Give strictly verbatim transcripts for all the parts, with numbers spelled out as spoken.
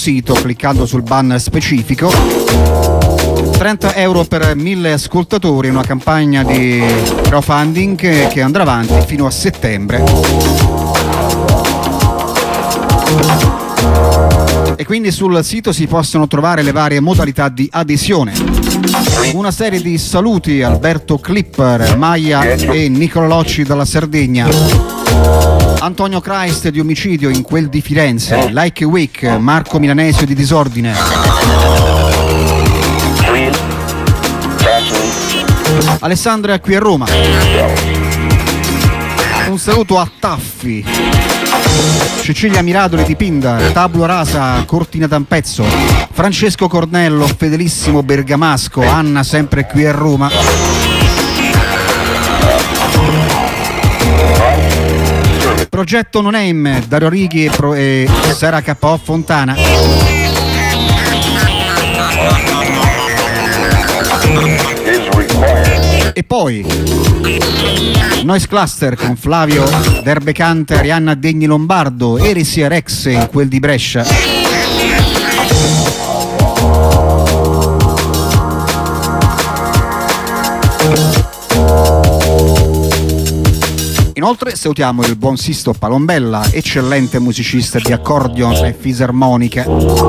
sito cliccando sul banner specifico. trenta euro per mille ascoltatori, una campagna di crowdfunding che, che andrà avanti fino a settembre. E quindi sul sito si possono trovare le varie modalità di adesione. Una serie di saluti: Alberto Clipper, Maia e Nicola Locci dalla Sardegna, Antonio Christ di Omicidio in quel di Firenze, Like a Week, Marco Milanesio di Disordine, Alessandra qui a Roma. Un saluto a Taffi, Cecilia Miradoli di Pindar, Tabula Rasa, Cortina d'Ampezzo, Francesco Cornello, fedelissimo bergamasco, Anna sempre qui a Roma, Progetto No Name, Dario Righi e, Pro- e Sara K O Fontana. E poi Noise Cluster con Flavio Derbecante, Arianna Degni Lombardo, Erisia Rex in quel di Brescia. Inoltre salutiamo il buon Sisto Palombella, eccellente musicista di accordion e fisarmonica.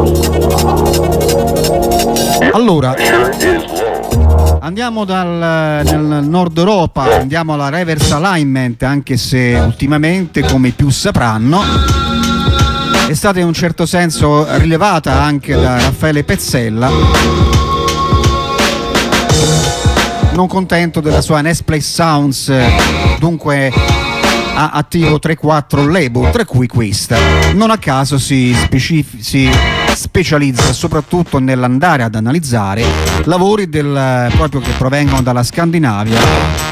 Allora, andiamo dal, nel nord Europa, andiamo alla Reverse Alignment, anche se ultimamente, come i più sapranno, è stata in un certo senso rilevata anche da Raffaele Pezzella, non contento della sua Next Place Sounds, dunque ha attivo tre quattro label, tra cui questa. Non a caso si, specif- si specializza soprattutto nell'andare ad analizzare lavori del, proprio che provengono dalla Scandinavia.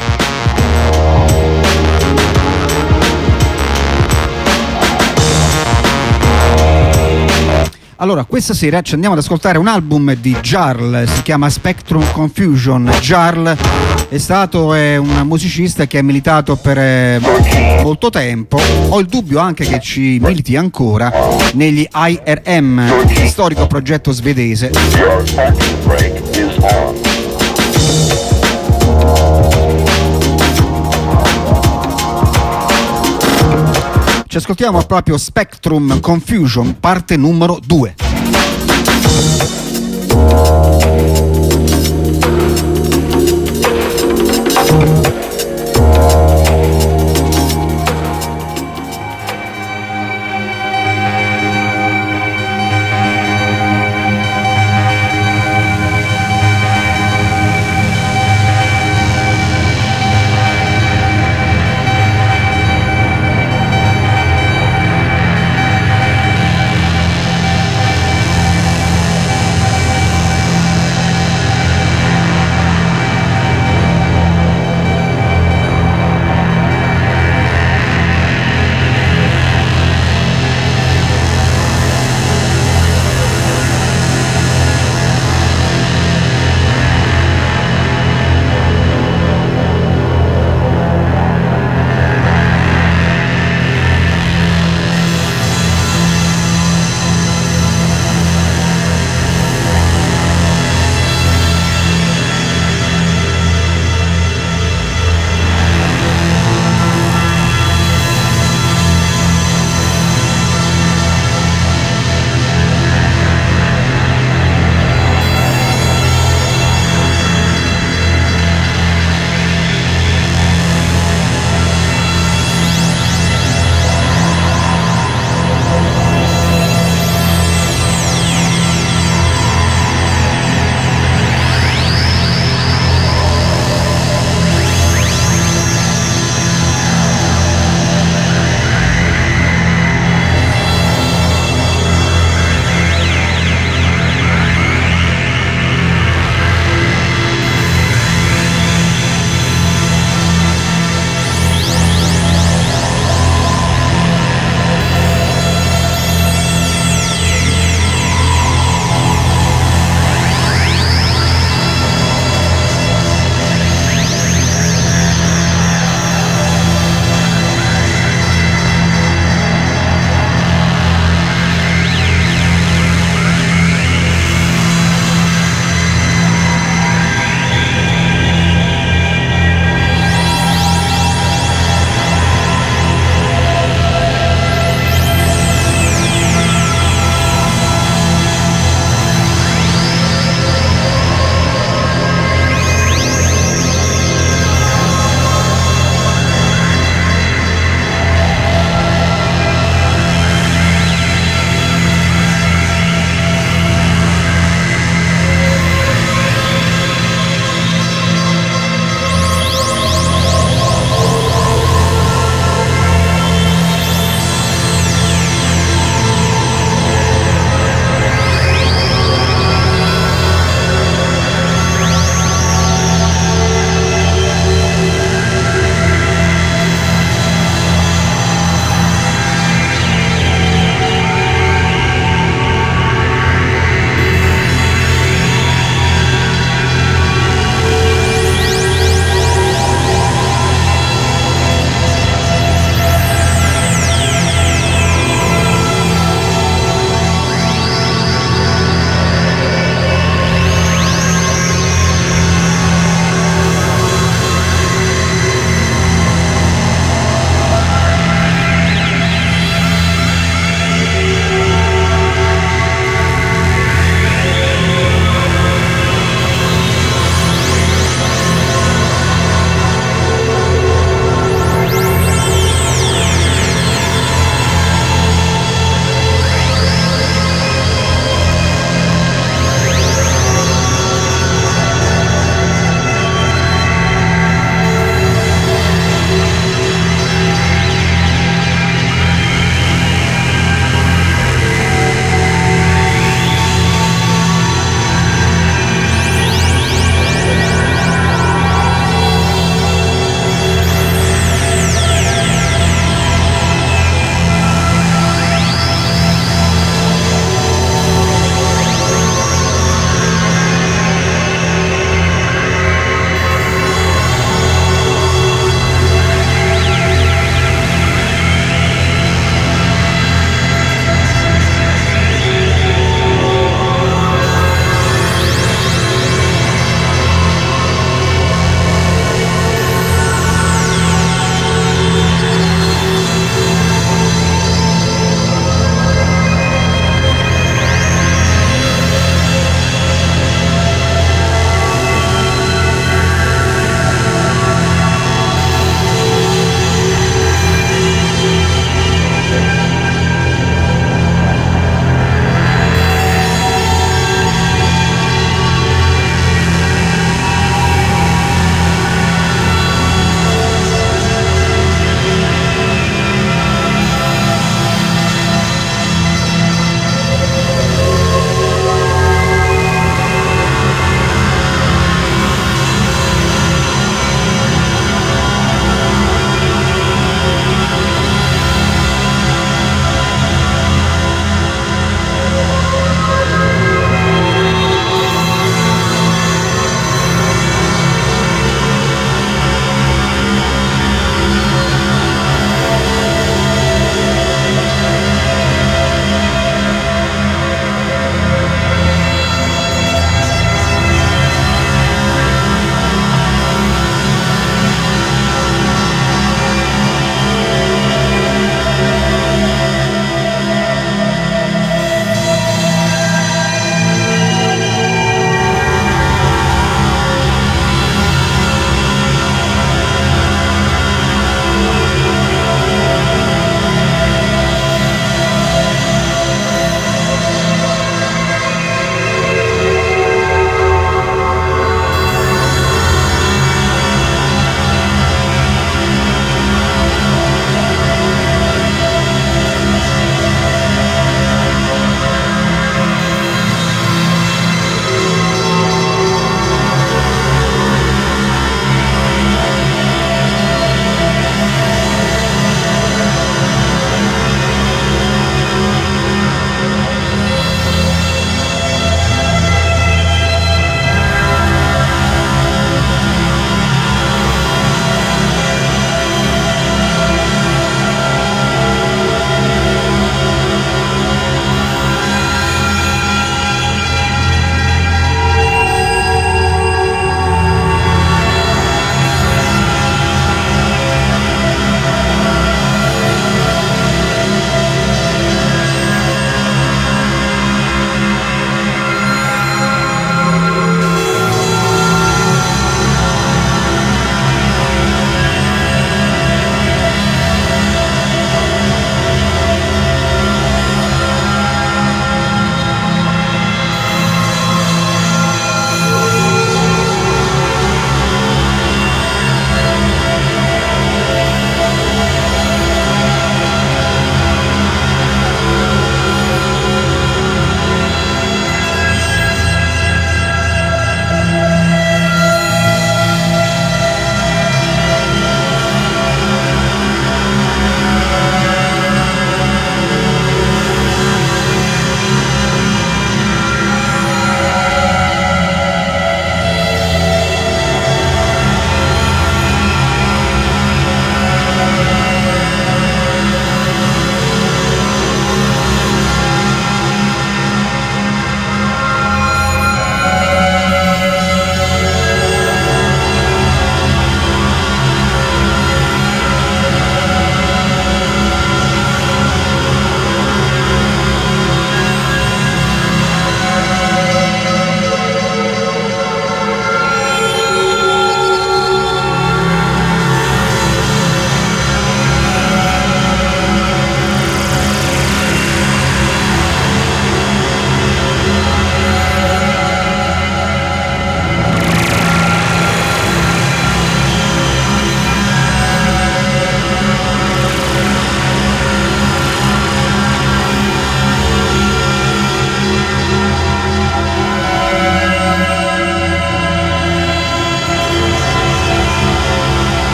Allora, questa sera ci andiamo ad ascoltare un album di Jarl, si chiama Spectrum Confusion. Jarl è stato è un musicista che ha militato per eh, molto tempo, ho il dubbio anche che ci militi ancora negli I R M, storico progetto svedese. Ci ascoltiamo proprio Spectrum Confusion, parte numero due.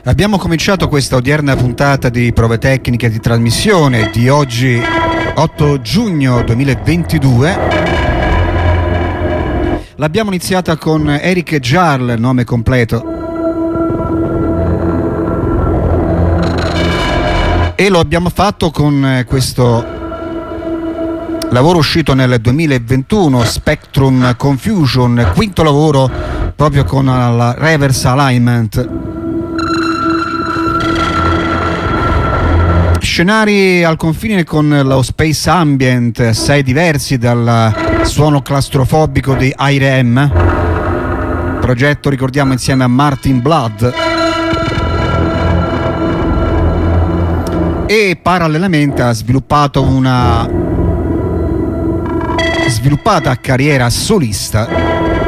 Abbiamo cominciato questa odierna puntata di Prove Tecniche di trasmissione di oggi otto giugno duemilaventidue. L'abbiamo iniziata con Eric Jarl, nome completo, e lo abbiamo fatto con questo lavoro uscito nel duemilaventuno, Spectrum Confusion, quinto lavoro proprio con la reverse alignment. Scenari al confine con lo space ambient, assai diversi dal suono claustrofobico di I R E M, progetto, ricordiamo, insieme a Martin Blood, e parallelamente ha sviluppato una sviluppata carriera solista.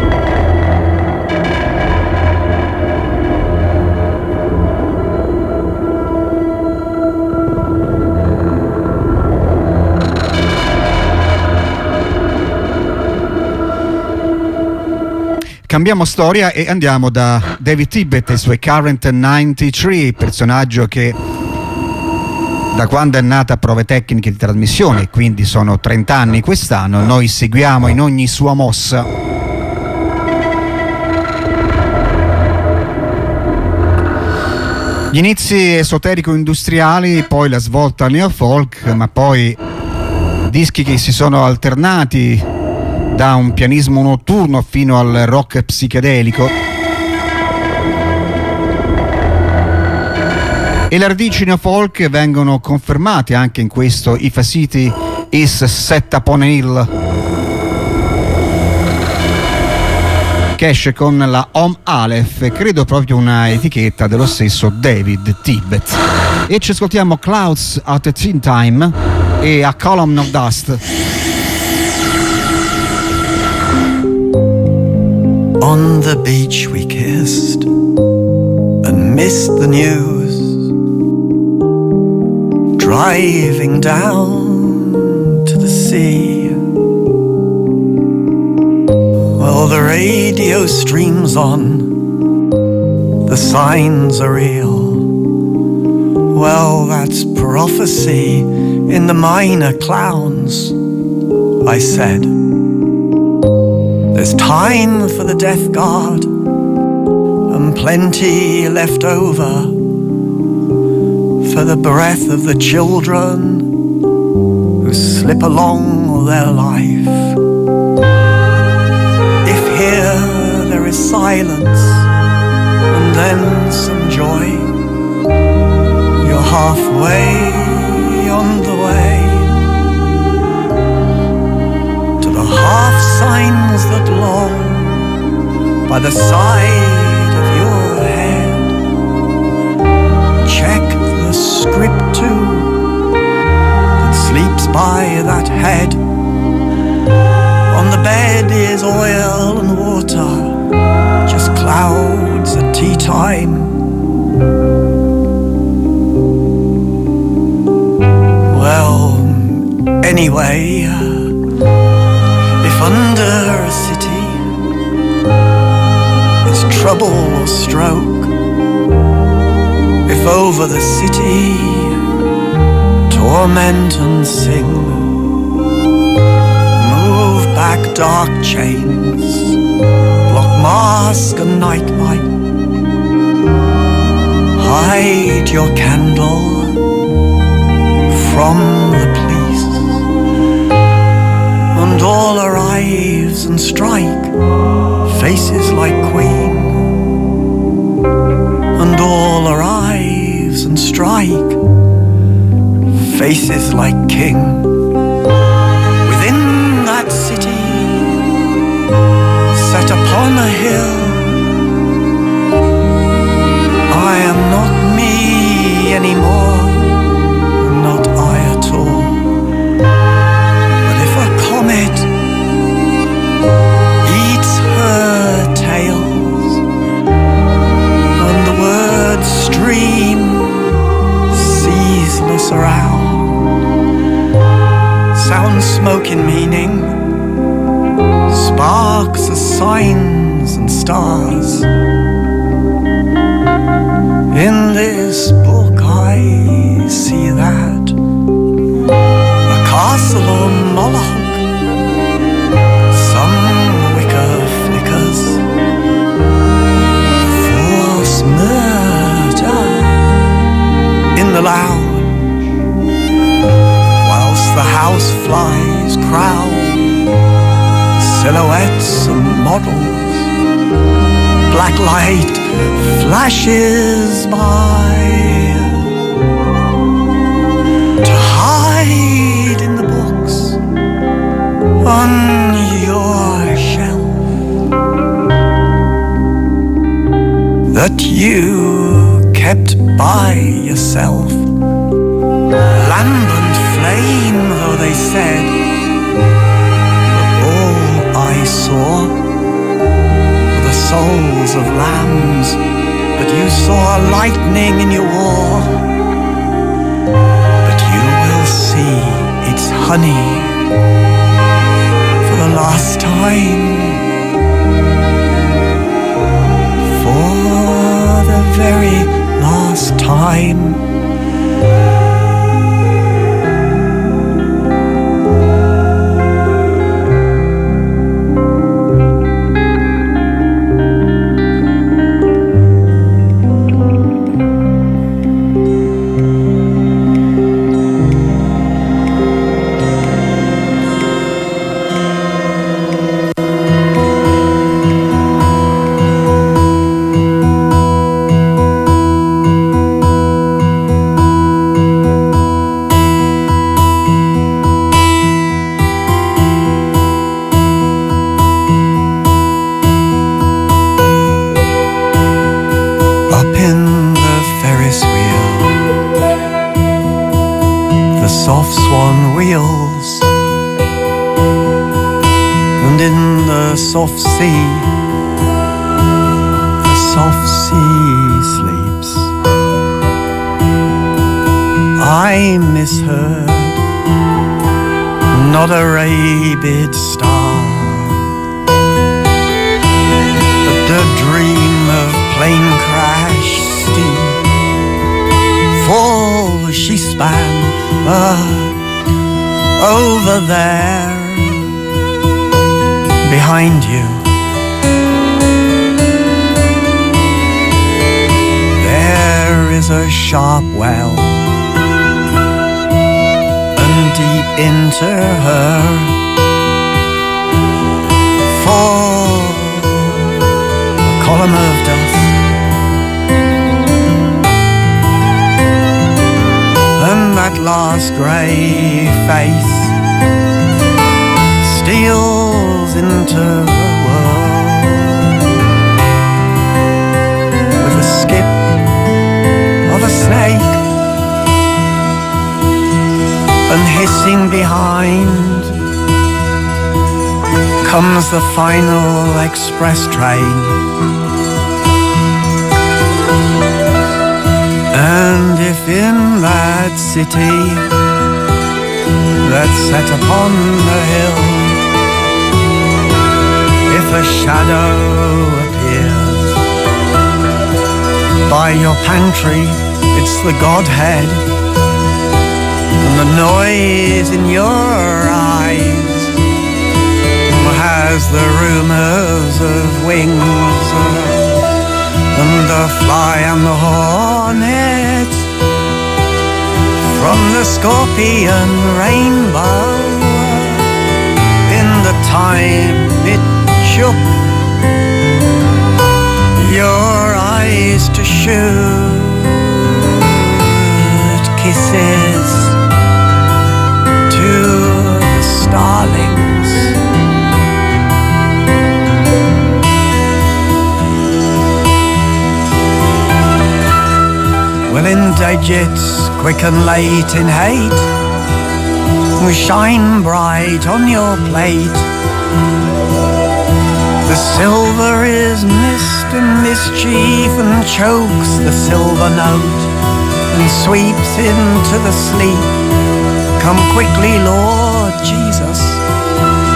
Cambiamo storia e andiamo da David Tibet e i suoi Current novantatré, personaggio che da quando è nata Prove Tecniche di trasmissione, quindi sono trenta anni quest'anno, noi seguiamo in ogni sua mossa. Gli inizi esoterico-industriali, poi la svolta neo-folk, ma poi dischi che si sono alternati da un pianismo notturno fino al rock psichedelico, e le radici neo-folk vengono confermate anche in questo If a City is Set Upon a Hill, che esce con la Om Aleph, credo proprio una etichetta dello stesso David Tibet. E ci ascoltiamo Clouds at a Teen Time e A Column of Dust. On the beach we kissed and missed the news, driving down to the sea. Well, the radio streams on, the signs are real. Well, that's prophecy in the minor clowns, I said. There's time for the death guard and plenty left over for the breath of the children who slip along their life. If here there is silence and then some joy, you're halfway on the way to the half signs that long by the side of your head. Check the script too that sleeps by that head. On the bed is oil and water, just clouds at tea time. Well, anyway, if under a city is trouble or stroke, if over the city torment and sing, move back dark chains, block mask and nightlight, hide your candle from the police, and all arrives and strike faces like Queen, and all arrives and strike faces like King. Within that city set upon a hill, I am not me anymore, not I at all. But if a comet eats her tails and the words stream ceaseless around, sound, smoke in meaning, sparks as signs and stars, In this book I see that a castle on Moloch, some wicker flickers, forced murder in the lounge, whilst the house flies crowd silhouettes and models, black light flashes by to hide in the books on your shelf that you kept by yourself. Lamp and flame, though they said, but all I saw were the souls of lambs. But you saw lightning in your war. But you will see it's honey for the last time, for the very last time. Soft sea, the soft sea sleeps. I misheard, not a rabid star, but the dream of plane crash steam. For she span uh, over there. Behind you, there is a sharp well, and deep into her falls a column of dust, and that last grey face steals into the world with a skip of a snake, and hissing behind comes the final express train. And if in that city that's set upon the hill, if a shadow appears by your pantry, it's the Godhead, and the noise in your eyes has the rumours of wings, and the fly and the hornet from the scorpion rainbow in the time it shook your eyes to shoot kisses to the starlings. Well, in digits, quick and late in hate, we shine bright on your plate. The silver is mist and mischief, and chokes the silver note and sweeps into the sleep. Come quickly, Lord Jesus,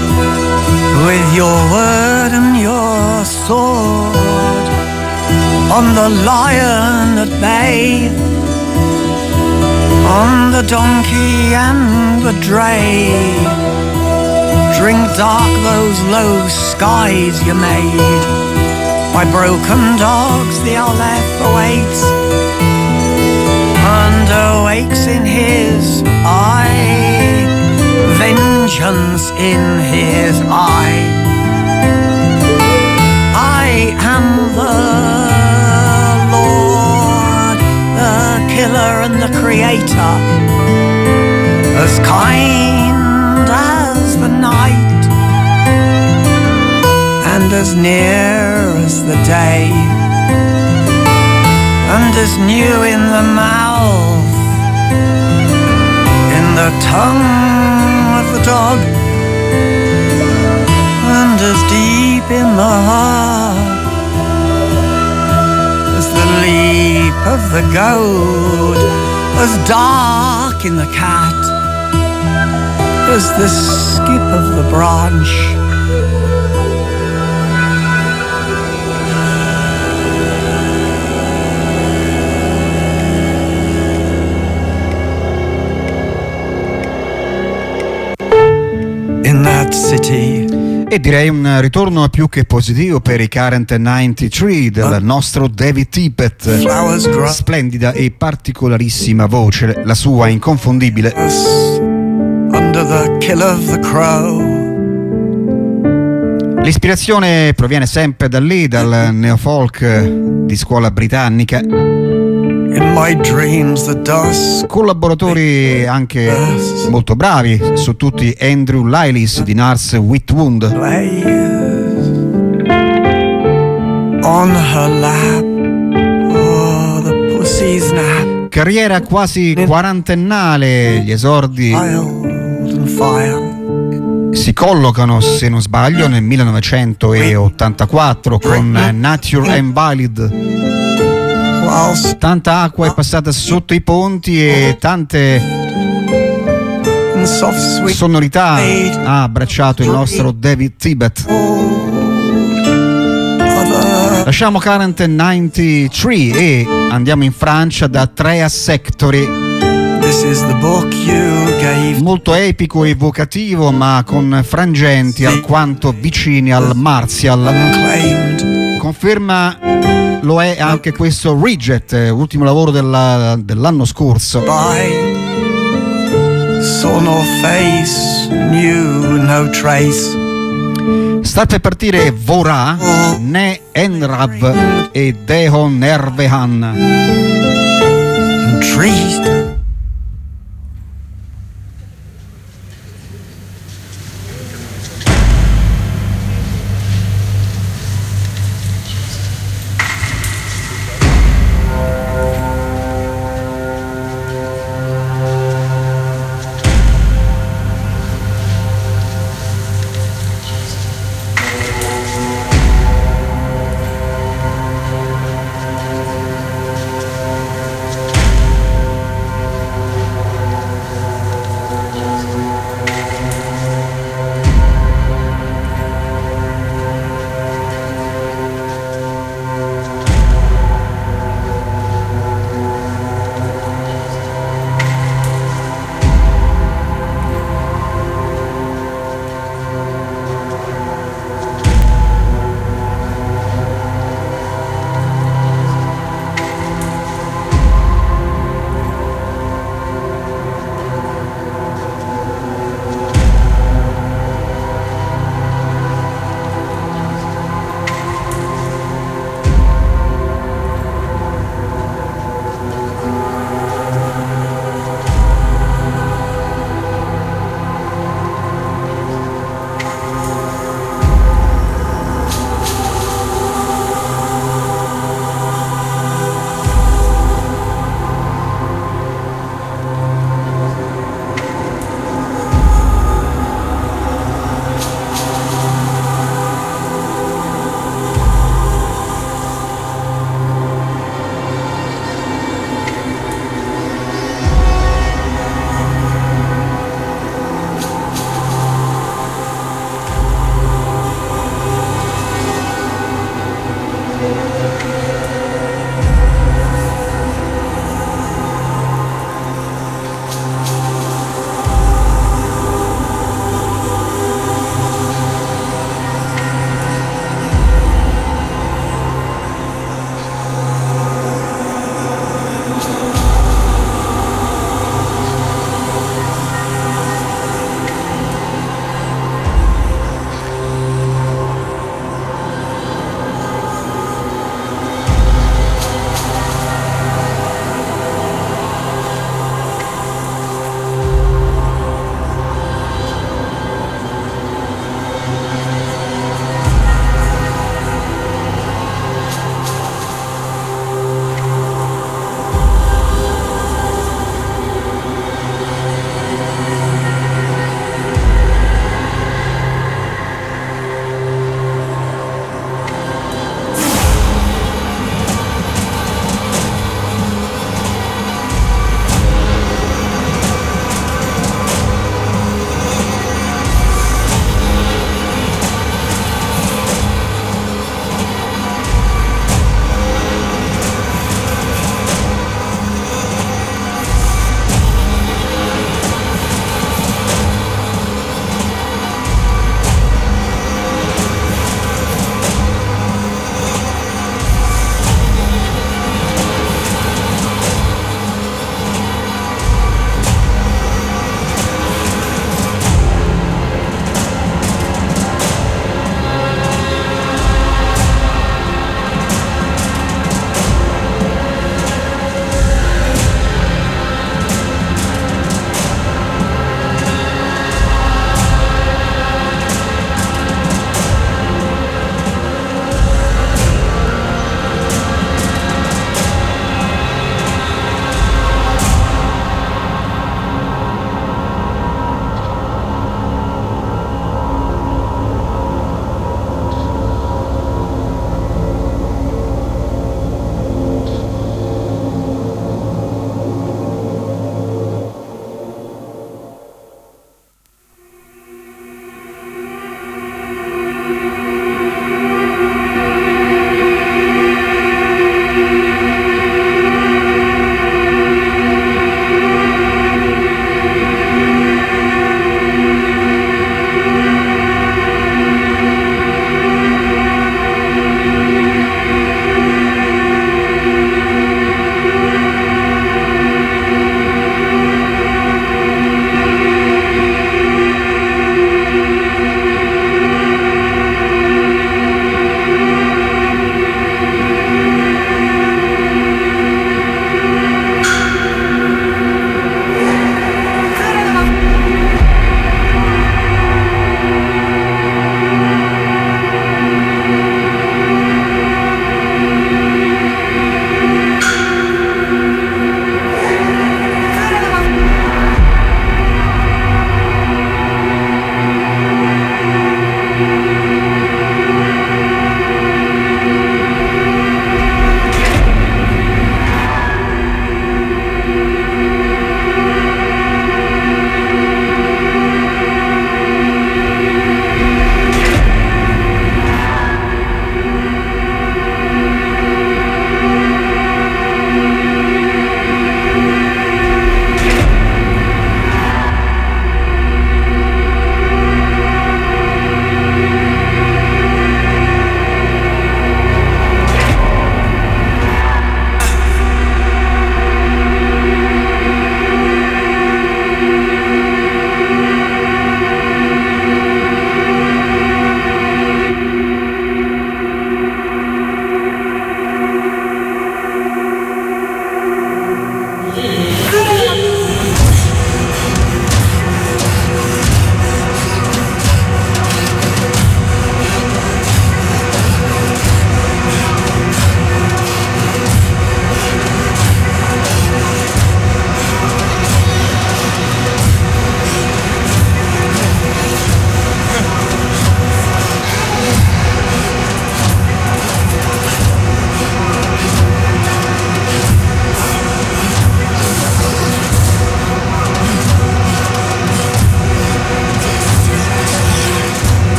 with your word and your sword. on the lion at bay, on the donkey and the dray. Drink dark those low skies you made. By broken dogs the Aleph awaits, and awakes in his eye, vengeance in his eye. I am the Lord, the killer and the creator, as kind as the night, and as near as the day, and as new in the mouth, in the tongue of the dog, and as deep in the heart as the leap of the goat, as dark in the cat as the skip of the branch. In that city. E direi un ritorno più che positivo per i Current novantatré del nostro David Tippett. Splendida e particolarissima voce, la sua inconfondibile. Under the kill of the crow. L'ispirazione proviene sempre da lì, dal neofolk di scuola britannica. In my dreams the dusk. Collaboratori anche molto bravi, su tutti Andrew Lylis di Nurse with Wound. On her lap, oh, the pussy's nap. Carriera quasi quarantennale, gli esordi si collocano, se non sbaglio, nel millenovecentottantaquattro con Nature Invalid. Tanta acqua è passata sotto i ponti e tante sonorità ha abbracciato il nostro David Tippett. Lasciamo Current novantatré e andiamo in Francia da Trea Sectory. Molto epico e evocativo, ma con frangenti alquanto vicini al Martial. Conferma lo è anche questo Reject, ultimo lavoro della, dell'anno scorso. Sta per partire Vorà, Ne Enrav e Dehon Nervehan.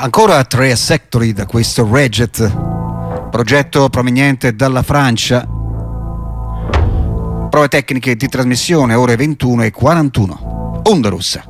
Ancora tre Sectory da questo Reject, progetto proveniente dalla Francia. Prove tecniche di trasmissione, ore ventuno e quarantuno. Onda Rossa.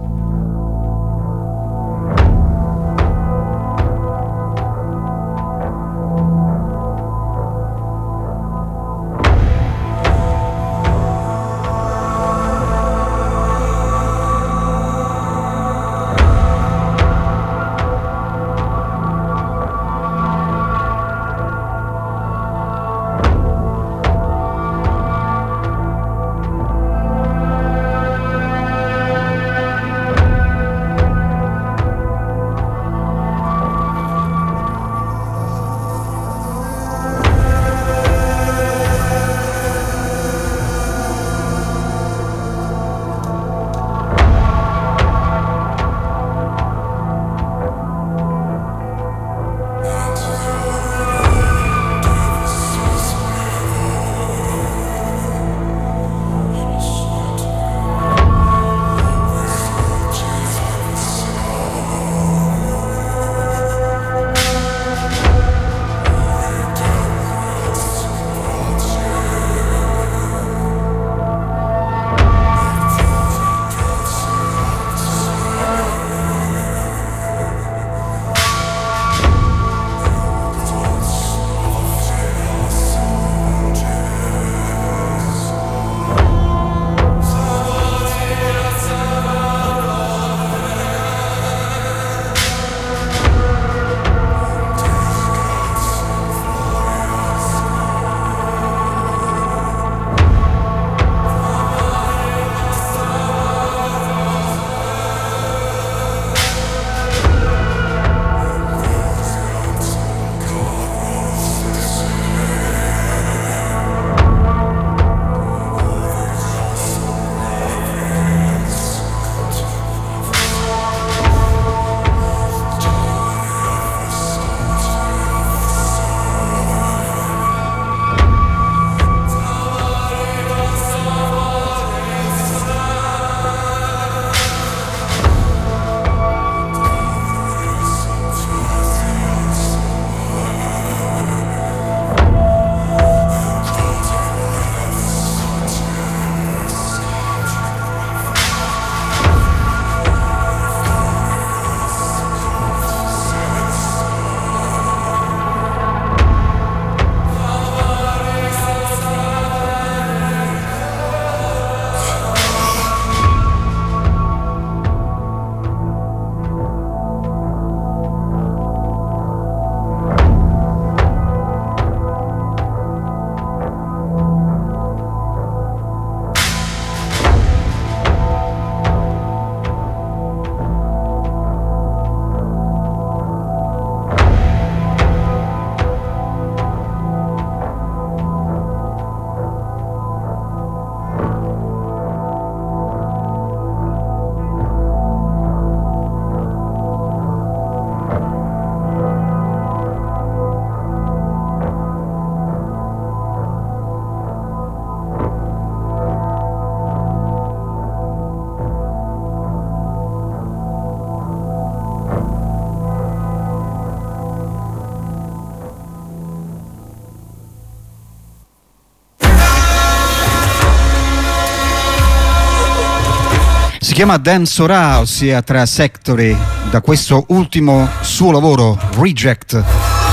Si chiama Dan Sora, ossia tra Sectory, da questo ultimo suo lavoro, Reject.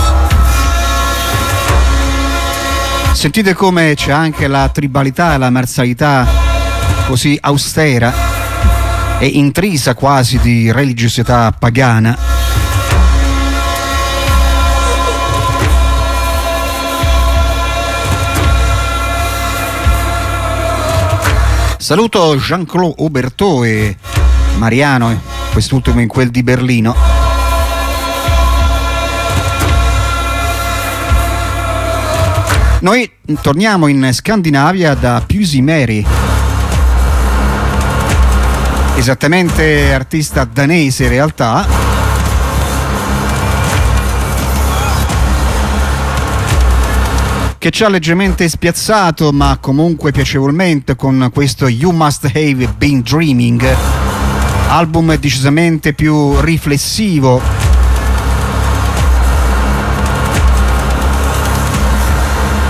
Sentite come c'è anche la tribalità e la marzialità così austera e intrisa quasi di religiosità pagana. Saluto Jean-Claude Aubertot e Mariano, quest'ultimo in quel di Berlino. Noi torniamo in Scandinavia da Pyusi-Meri, esattamente artista danese in realtà, che ci ha leggermente spiazzato ma comunque piacevolmente con questo You Must Have Been Dreaming, album decisamente più riflessivo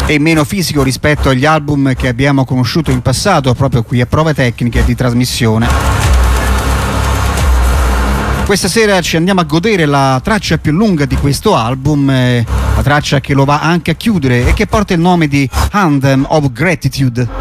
e meno fisico rispetto agli album che abbiamo conosciuto in passato, proprio qui a Prove Tecniche di trasmissione. Questa sera ci andiamo a godere la traccia più lunga di questo album, eh, la traccia che lo va anche a chiudere e che porta il nome di Anthem of Gratitude.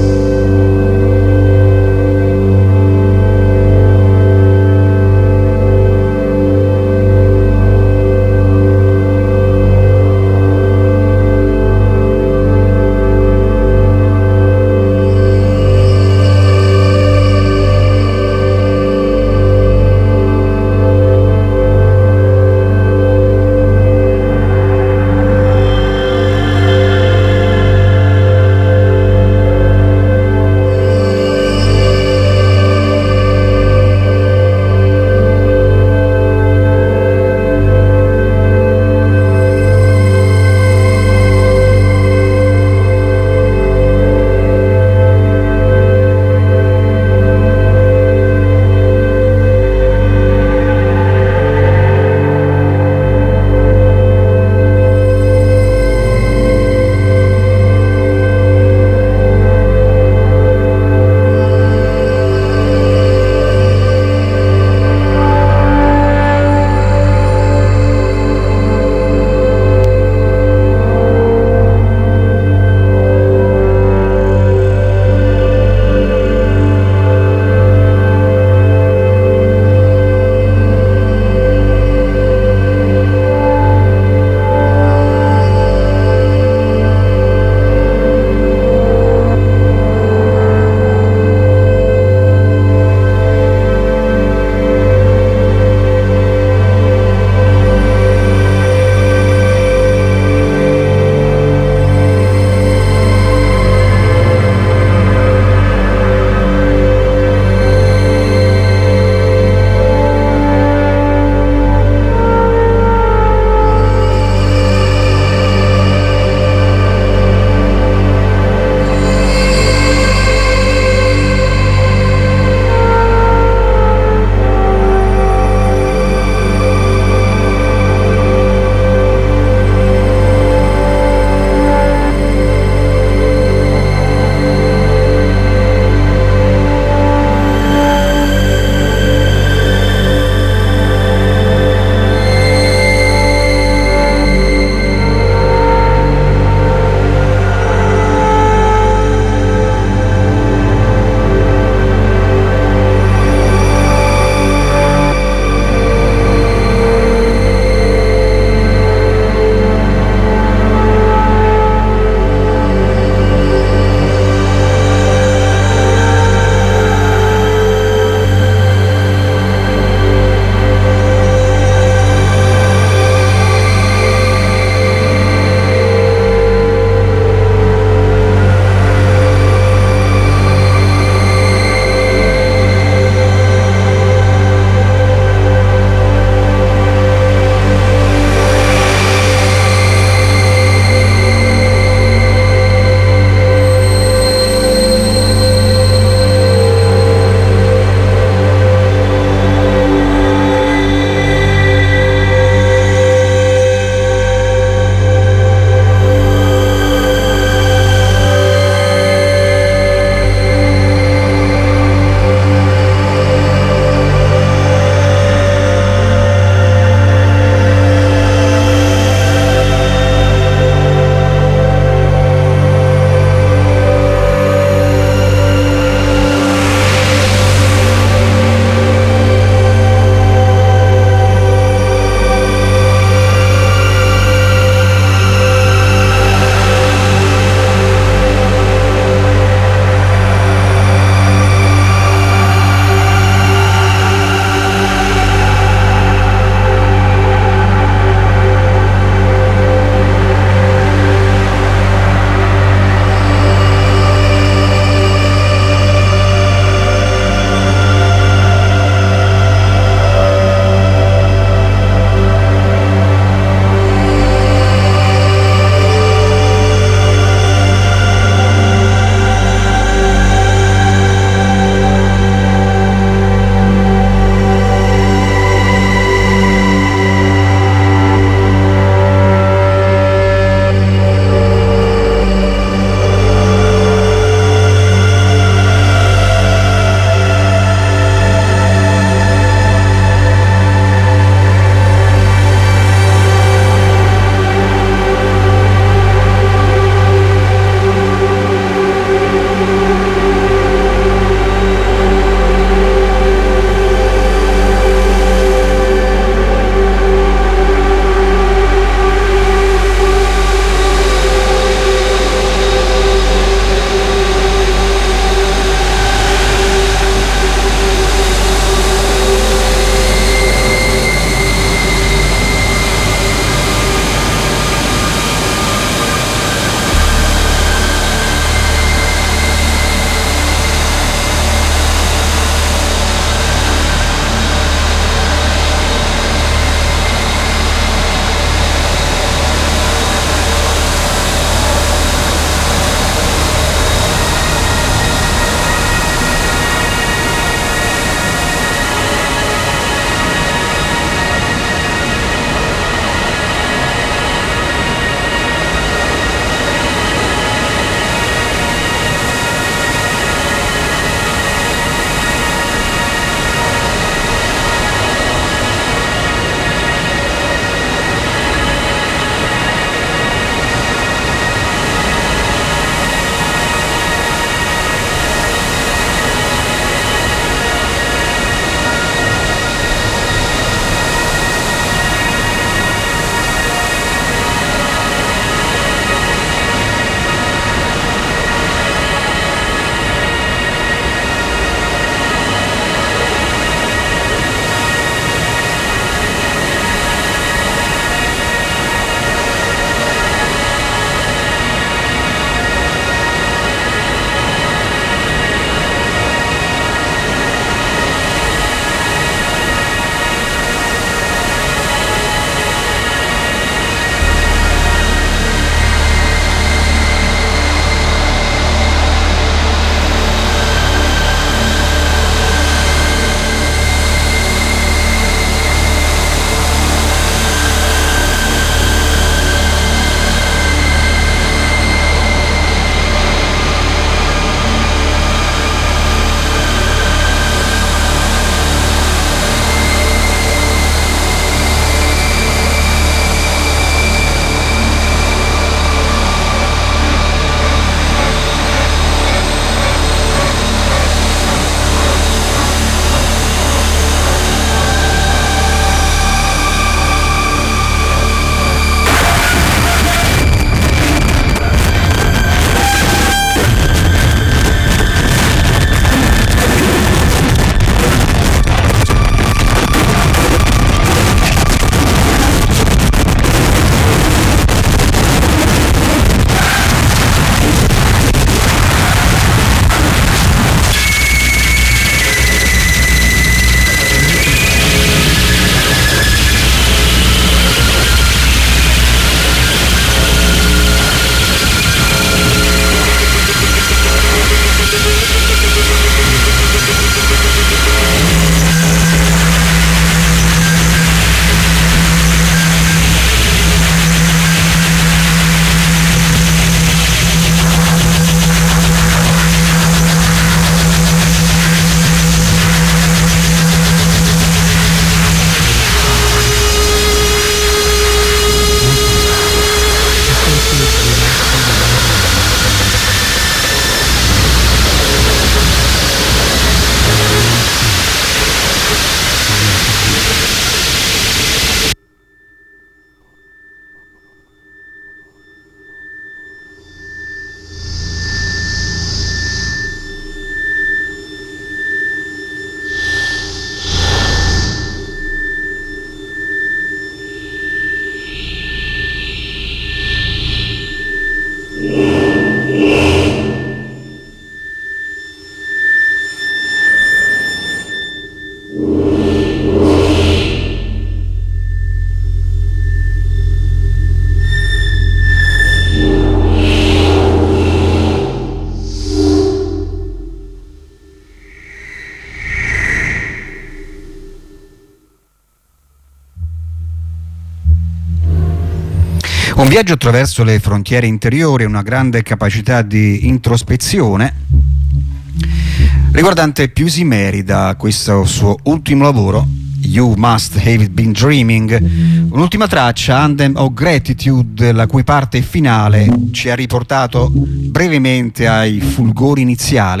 Un viaggio attraverso le frontiere interiori, una grande capacità di introspezione, riguardante Pusey Mary da questo suo ultimo lavoro, You Must Have Been Dreaming, un'ultima traccia, Anthem of Gratitude, la cui parte finale ci ha riportato brevemente ai fulgori iniziali.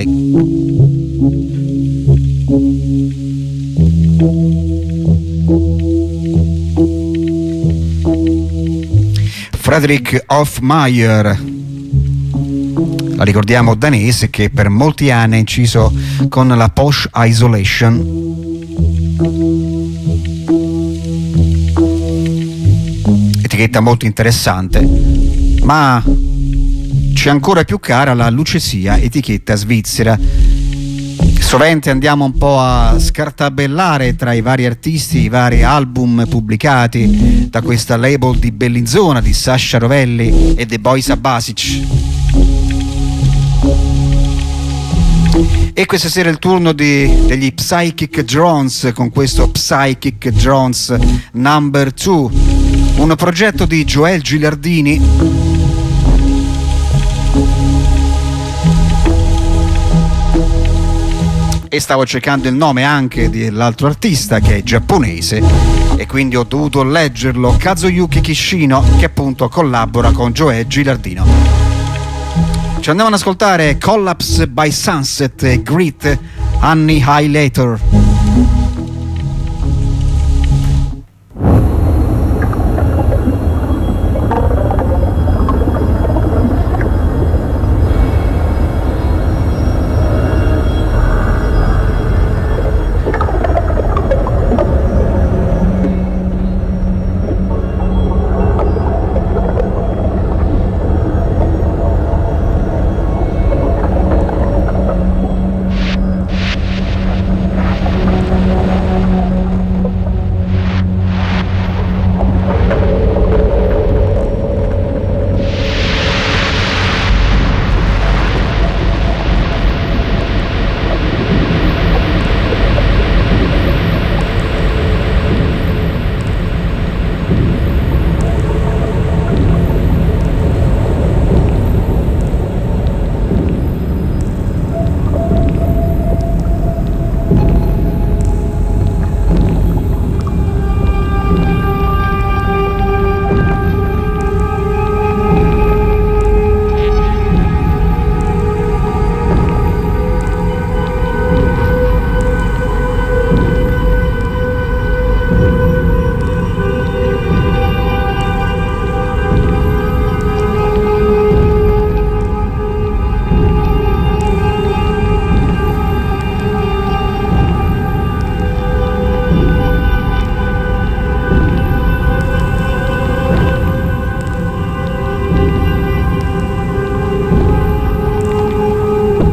Frederick Hofmeyr, la ricordiamo danese, che per molti anni ha inciso con la Posh Isolation. Etichetta molto interessante, ma c'è ancora più cara la Lucesia, etichetta svizzera. Sovente andiamo un po' a scartabellare tra i vari artisti, i vari album pubblicati da questa label di Bellinzona, di Sasha Rovelli e The Boys Abasic. E questa sera è il turno di, degli Psychic Drones, con questo Psychic Drones number two, un progetto di Joel Gilardini, e stavo cercando il nome anche dell'altro artista, che è giapponese, e quindi ho dovuto leggerlo, Kazuyuki Kishino, che appunto collabora con Joel Gilardino. Ci andiamo ad ascoltare Collapse by Sunset e Grit Annihilator.